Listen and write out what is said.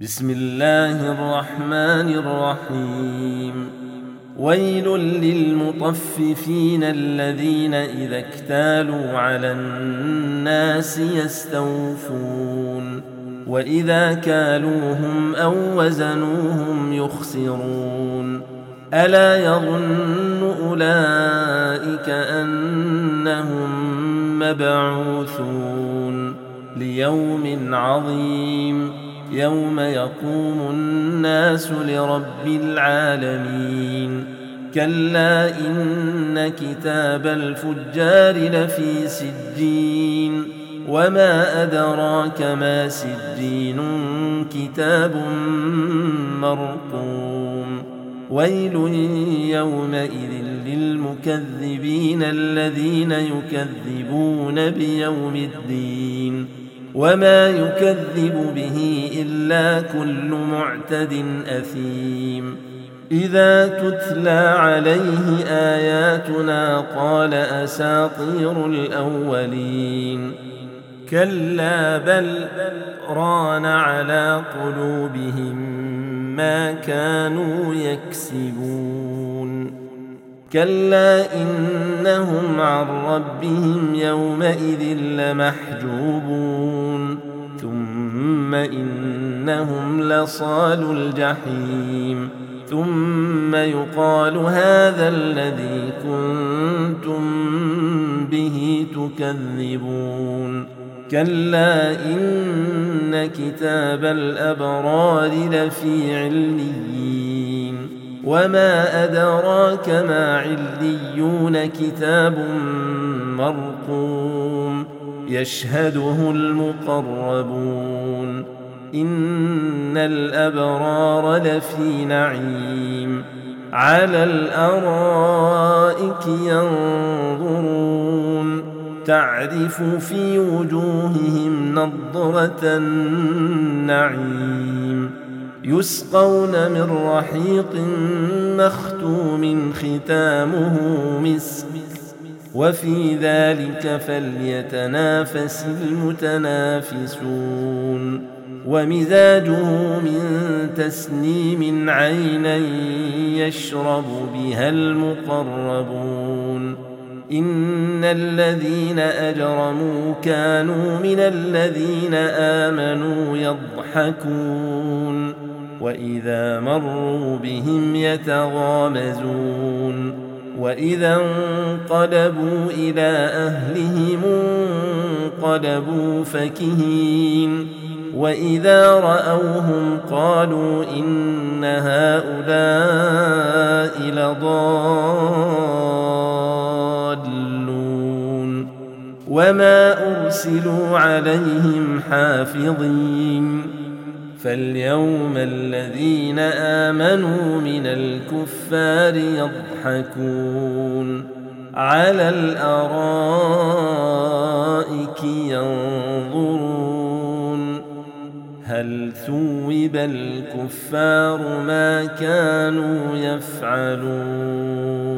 بسم الله الرحمن الرحيم. ويل للمطففين الذين إذا اكتالوا على الناس يستوفون وإذا كالوهم أو وزنوهم يخسرون. ألا يظن أولئك أنهم مبعوثون ليوم عظيم يوم يقوم الناس لرب العالمين. كلا إن كتاب الفجار لفي سجين وما أدراك ما سجين كتاب مرقوم. ويل يومئذ للمكذبين الذين يكذبون بيوم الدين وما يكذب به إلا كل معتد أثيم. إذا تتلى عليه آياتنا قال أساطير الأولين. كلا بل ران على قلوبهم ما كانوا يكسبون. كلا إنهم عن ربهم يومئذ لمحجوبون ثم إنهم لصالو الجحيم ثم يقال هذا الذي كنتم به تكذبون. كلا إن كتاب الأبرار لفي عليين وما أدراك ما عليون كتاب مرقوم يشهده المقربون. إن الأبرار لفي نعيم على الأرائك ينظرون تعرف في وجوههم نضرة النعيم يسقون من رحيق مختوم ختامه مسك وفي ذلك فليتنافس المتنافسون. ومزاجه من تسنيم عينا يشرب بها المقربون. إن الذين أجرموا كانوا من الذين آمنوا يضحكون وإذا مروا بهم يتغامزون وإذا انقلبوا إلى أهلهم انقلبوا فكهين وإذا رأوهم قالوا إن هؤلاء لضالون وما أرسلوا عليهم حافظين. فاليوم الذين آمنوا من الكفار يضحكون على الأرائك ينظرون هل ثوب الكفار ما كانوا يفعلون.